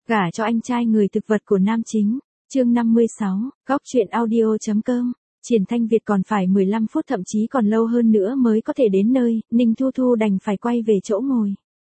Gả cho anh trai người thực vật của nam chính. Chương 56, góc truyện audio.com. Triển Thanh Việt còn phải 15 phút thậm chí còn lâu hơn nữa mới có thể đến nơi, Ninh Thu Thu đành phải quay về chỗ ngồi.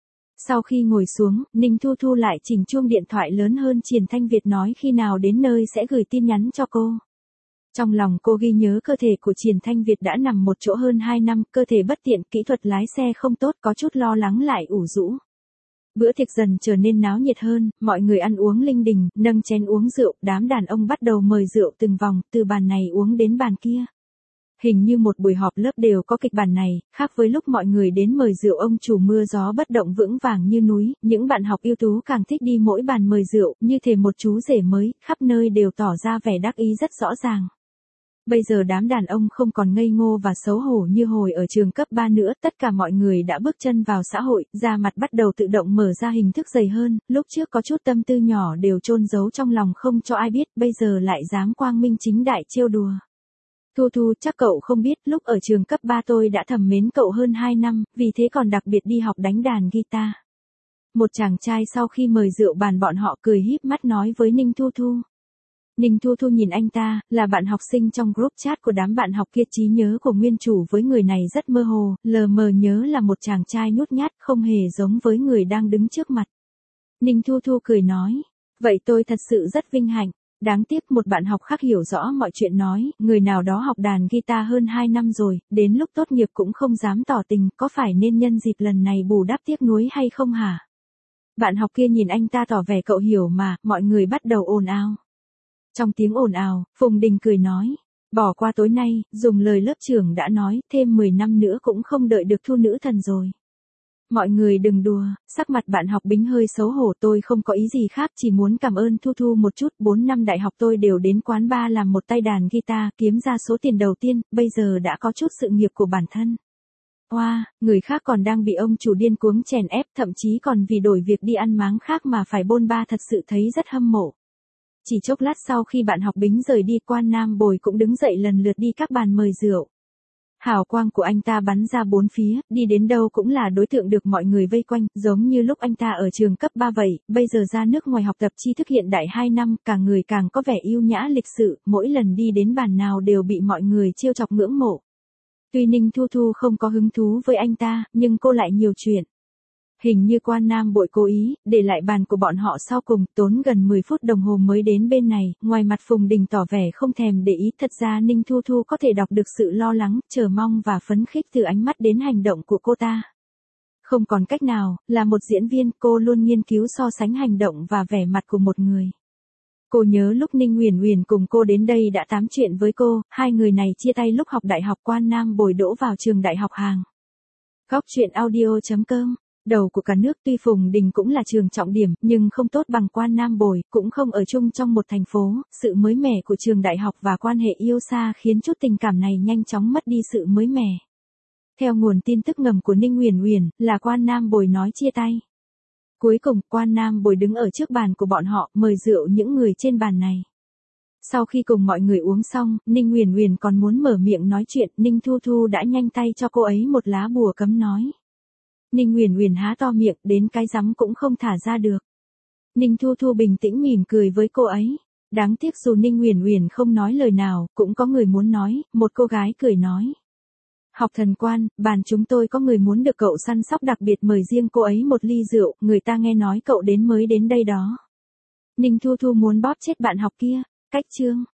Sau khi ngồi xuống, Ninh Thu Thu lại chỉnh chuông điện thoại lớn hơn Triển Thanh Việt nói khi nào đến nơi sẽ gửi tin nhắn cho cô. Trong lòng cô ghi nhớ cơ thể của Triển Thanh Việt đã nằm một chỗ hơn 2 năm, cơ thể bất tiện, kỹ thuật lái xe không tốt, có chút lo lắng lại ủ rũ. Bữa tiệc dần trở nên náo nhiệt hơn, mọi người ăn uống linh đình, nâng chén uống rượu, đám đàn ông bắt đầu mời rượu từng vòng, từ bàn này uống đến bàn kia. Hình như một buổi họp lớp đều có kịch bản này, khác với lúc mọi người đến mời rượu ông chủ mưa gió bất động vững vàng như núi, những bạn học ưu tú càng thích đi mỗi bàn mời rượu, như thể một chú rể mới, khắp nơi đều tỏ ra vẻ đắc ý rất rõ ràng. Bây giờ đám đàn ông không còn ngây ngô và xấu hổ như hồi ở trường cấp 3 nữa, tất cả mọi người đã bước chân vào xã hội, da mặt bắt đầu tự động mở ra hình thức dày hơn, lúc trước có chút tâm tư nhỏ đều chôn giấu trong lòng không cho ai biết, bây giờ lại dám quang minh chính đại trêu đùa. Thu Thu, chắc cậu không biết, lúc ở trường cấp 3 tôi đã thầm mến cậu hơn 2 năm, vì thế còn đặc biệt đi học đánh đàn guitar. Một chàng trai sau khi mời rượu bàn bọn họ cười híp mắt nói với Ninh Thu Thu. Ninh Thu Thu nhìn anh ta, là bạn học sinh trong group chat của đám bạn học kia, trí nhớ của nguyên chủ với người này rất mơ hồ, lờ mờ nhớ là một chàng trai nhút nhát, không hề giống với người đang đứng trước mặt. Ninh Thu Thu cười nói, vậy tôi thật sự rất vinh hạnh. Đáng tiếc một bạn học khác hiểu rõ mọi chuyện nói, người nào đó học đàn guitar hơn 2 năm rồi, đến lúc tốt nghiệp cũng không dám tỏ tình, có phải nên nhân dịp lần này bù đắp tiếc nuối hay không hả? Bạn học kia nhìn anh ta tỏ vẻ cậu hiểu mà, mọi người bắt đầu ồn ào. Trong tiếng ồn ào, Phùng Đình cười nói, bỏ qua tối nay, dùng lời lớp trưởng đã nói, thêm 10 năm nữa cũng không đợi được Thu nữ thần rồi. Mọi người đừng đùa, sắc mặt bạn học Bính hơi xấu hổ, tôi không có ý gì khác, chỉ muốn cảm ơn Thu Thu một chút, 4 năm đại học tôi đều đến quán bar làm một tay đàn guitar, kiếm ra số tiền đầu tiên, bây giờ đã có chút sự nghiệp của bản thân. Wow, người khác còn đang bị ông chủ điên cuống chèn ép, thậm chí còn vì đổi việc đi ăn máng khác mà phải bôn ba, thật sự thấy rất hâm mộ. Chỉ chốc lát sau khi bạn học Bính rời đi, Quan Nam Bồi cũng đứng dậy lần lượt đi các bàn mời rượu. Hào quang của anh ta bắn ra bốn phía, đi đến đâu cũng là đối tượng được mọi người vây quanh, giống như lúc anh ta ở trường cấp 3 vậy, bây giờ ra nước ngoài học tập tri thức hiện đại 2 năm, càng người càng có vẻ yêu nhã lịch sự, mỗi lần đi đến bàn nào đều bị mọi người trêu chọc ngưỡng mộ. Tuy Ninh Thu Thu không có hứng thú với anh ta, nhưng cô lại nhiều chuyện. Hình như Quan Nam Bội cố ý, để lại bàn của bọn họ sau cùng, tốn gần 10 phút đồng hồ mới đến bên này, ngoài mặt Phùng Đình tỏ vẻ không thèm để ý, thật ra Ninh Thu Thu có thể đọc được sự lo lắng, chờ mong và phấn khích từ ánh mắt đến hành động của cô ta. Không còn cách nào, là một diễn viên, cô luôn nghiên cứu so sánh hành động và vẻ mặt của một người. Cô nhớ lúc Ninh Uyển Uyển cùng cô đến đây đã tám chuyện với cô, hai người này chia tay lúc học đại học, Quan Nam Bồi đỗ vào trường đại học Hàng. Góc truyện audio.com. Đầu của cả nước, tuy Phùng Đình cũng là trường trọng điểm, nhưng không tốt bằng Quan Nam Bồi, cũng không ở chung trong một thành phố, sự mới mẻ của trường đại học và quan hệ yêu xa khiến chút tình cảm này nhanh chóng mất đi sự mới mẻ. Theo nguồn tin tức ngầm của Ninh Uyển Uyển, là Quan Nam Bồi nói chia tay. Cuối cùng, Quan Nam Bồi đứng ở trước bàn của bọn họ, mời rượu những người trên bàn này. Sau khi cùng mọi người uống xong, Ninh Uyển Uyển còn muốn mở miệng nói chuyện, Ninh Thu Thu đã nhanh tay cho cô ấy một lá bùa cấm nói. Ninh Uyển Uyển há to miệng, đến cái rắm cũng không thả ra được. Ninh Thu Thu bình tĩnh mỉm cười với cô ấy. Đáng tiếc dù Ninh Uyển Uyển không nói lời nào, cũng có người muốn nói, một cô gái cười nói. Học thần Quan, bàn chúng tôi có người muốn được cậu săn sóc đặc biệt, mời riêng cô ấy một ly rượu, người ta nghe nói cậu mới đến đây đó. Ninh Thu Thu muốn bóp chết bạn học kia. Cách chương.